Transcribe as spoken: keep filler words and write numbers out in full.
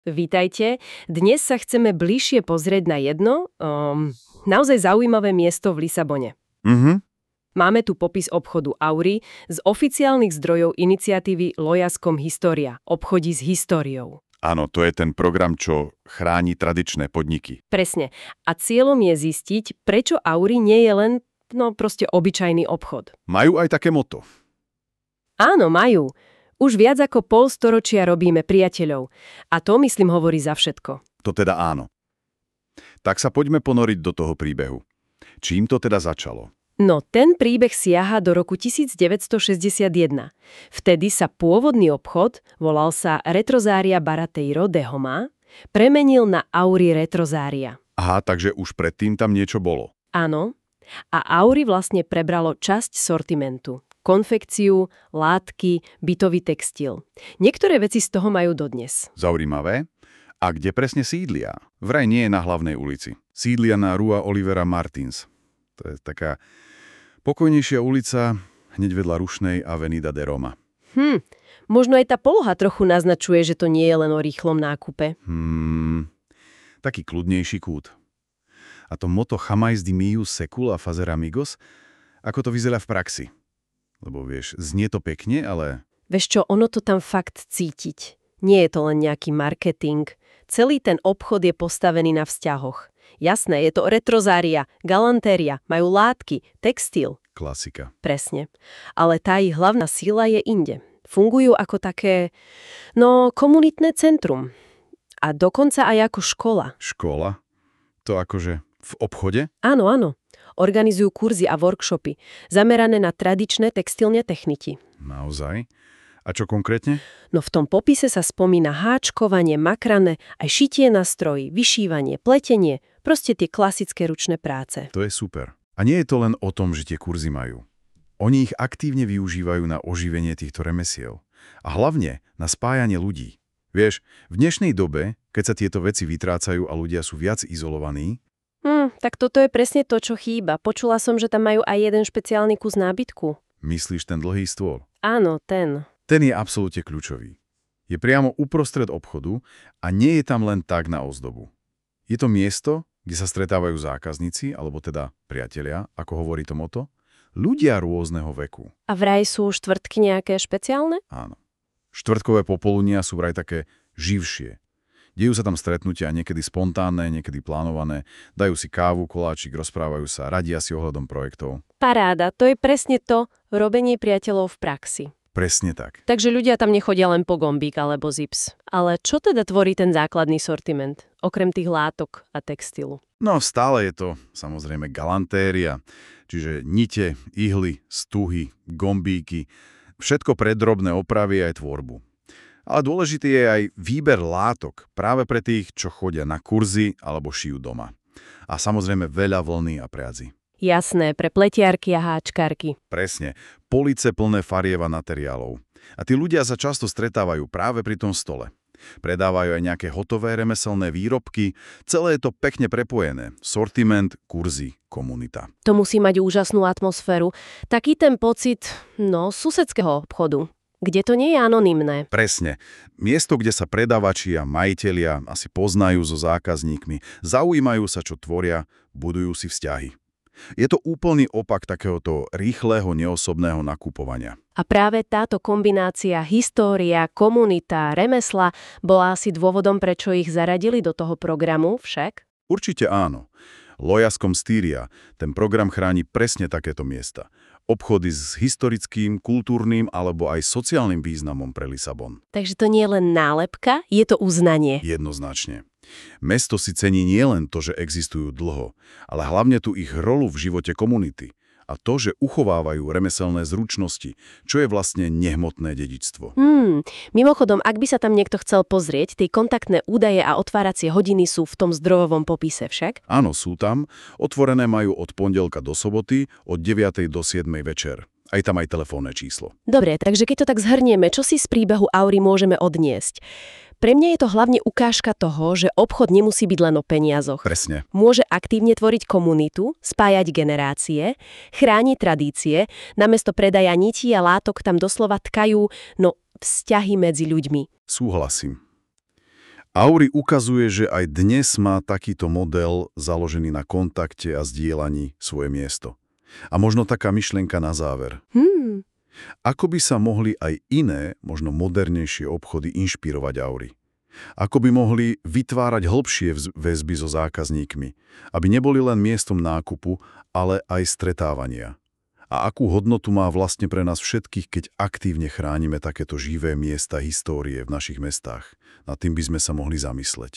Vítajte. Dnes sa chceme bližšie pozrieť na jedno, um, naozaj zaujímavé miesto v Lisabone. Mhm. Máme tu popis obchodu Auri z oficiálnych zdrojov iniciatívy Lojaskom História. Obchodí s históriou. Áno, to je ten program, čo chráni tradičné podniky. Presne. A cieľom je zistiť, prečo Auri nie je len, no proste obyčajný obchod. Majú aj také moto. Áno, majú. Už viac ako pol storočia robíme priateľov. A to, myslím, hovorí za všetko. To teda áno. Tak sa poďme ponoriť do toho príbehu. Čím to teda začalo? No, ten príbeh siaha do roku devätnásťstošesťdesiatjeden. Vtedy sa pôvodný obchod, volal sa Retrozária Barateiro de Homa, premenil na Auri Retrozária. Aha, takže už predtým tam niečo bolo. Áno. A Auri vlastne prebralo časť sortimentu. Konfekciu, látky, bytový textil. Niektoré veci z toho majú dodnes. Zaujímavé. A kde presne sídlia? Vraj nie je na hlavnej ulici. Sídlia na Rua Olivera Martins. To je taká pokojnejšia ulica hneď vedľa rušnej Avenida de Roma. Hm, možno aj tá poloha trochu naznačuje, že to nie je len o rýchlom nákupe. Hmm, taký kľudnejší kút. A to moto Jamás de miu secula fazer amigos, ako to vyzerá v praxi? Lebo vieš, znie to pekne, ale... Vieš čo, ono to tam fakt cítiť. Nie je to len nejaký marketing. Celý ten obchod je postavený na vzťahoch. Jasné, je to retrozária, galantéria, majú látky, textil. Klasika. Presne. Ale tá ich hlavná sila je inde. Fungujú ako také, no, komunitné centrum. A dokonca aj ako škola. Škola? To akože v obchode? Áno, áno. Organizujú kurzy a workshopy, zamerané na tradičné textilné techniky. Naozaj? A čo konkrétne? No v tom popise sa spomína háčkovanie, makrane, aj šitie na stroji, vyšívanie, pletenie, proste tie klasické ručné práce. To je super. A nie je to len o tom, že tie kurzy majú. Oni ich aktívne využívajú na oživenie týchto remesiel. A hlavne na spájanie ľudí. Vieš, v dnešnej dobe, keď sa tieto veci vytrácajú a ľudia sú viac izolovaní, Hm, tak toto je presne to, čo chýba. Počula som, že tam majú aj jeden špeciálny kus nábytku. myslíš ten dlhý stôl? Áno, ten. Ten je absolútne kľúčový. Je priamo uprostred obchodu a nie je tam len tak na ozdobu. Je to miesto, kde sa stretávajú zákazníci, alebo teda priatelia, ako hovorí to moto, ľudia rôzneho veku. A vraj sú štvrtky nejaké špeciálne? Áno. Štvrtkové popoludnia sú vraj také živšie. Dejú sa tam stretnutia, niekedy spontánne, niekedy plánované, dajú si kávu, koláčik, rozprávajú sa, radia si ohľadom projektov. Paráda, to je presne to, robenie priateľov v praxi. Presne tak. Takže ľudia tam nechodia len po gombík alebo zips. Ale čo teda tvorí ten základný sortiment, okrem tých látok a textilu? No stále je to samozrejme galantéria, čiže nite, ihly, stuhy, gombíky, všetko pre drobné opravy aj tvorbu. Ale dôležitý je aj výber látok práve pre tých, čo chodia na kurzy alebo šijú doma. A samozrejme veľa vlny a priadzi. Jasné, pre pletiarky a háčkarky. Presne, police plné farieb a materiálov. A tí ľudia sa často stretávajú práve pri tom stole. Predávajú aj nejaké hotové remeselné výrobky, celé je to pekne prepojené. Sortiment, kurzy, komunita. To musí mať úžasnú atmosféru. Taký ten pocit, no, susedského obchodu. Kde to nie je anonymné. Presne. Miesto, kde sa predávači a majitelia asi poznajú so zákazníkmi, zaujímajú sa, čo tvoria, budujú si vzťahy. Je to úplný opak takéhoto rýchleho, neosobného nakupovania. A práve táto kombinácia história, komunita, remesla bola asi dôvodom, prečo ich zaradili do toho programu však? Určite áno. Lojaskom Styria, ten program chráni presne takéto miesta. Obchody s historickým, kultúrnym alebo aj sociálnym významom pre Lisabon. Takže to nie je len nálepka, je to uznanie. Jednoznačne. Mesto si cení nielen to, že existujú dlho, ale hlavne tú ich rolu v živote komunity a to, že uchovávajú remeselné zručnosti, čo je vlastne nehmotné dedičstvo. Hmm, mimochodom, ak by sa tam niekto chcel pozrieť, tie kontaktné údaje a otváracie hodiny sú v tom zdrojovom popise však? Áno, sú tam. Otvorené majú od pondelka do soboty, od deviatej do siedmej večer. Aj tam aj telefónne číslo. Dobre, takže keď to tak zhrnieme, čo si z príbehu Auri môžeme odniesť? Pre mňa je to hlavne ukážka toho, že obchod nemusí byť len o peniazoch. Presne. Môže aktívne tvoriť komunitu, spájať generácie, chrániť tradície, namiesto predaja nití a látok tam doslova tkajú, no, vzťahy medzi ľuďmi. Súhlasím. Auri ukazuje, že aj dnes má takýto model založený na kontakte a zdieľaní svoje miesto. A možno taká myšlienka na záver. Hmm. Ako by sa mohli aj iné, možno modernejšie obchody inšpirovať Auri? Ako by mohli vytvárať hlbšie väzby so zákazníkmi, aby neboli len miestom nákupu, ale aj stretávania? A akú hodnotu má vlastne pre nás všetkých, keď aktívne chránime takéto živé miesta histórie v našich mestách? Nad tým by sme sa mohli zamysleť.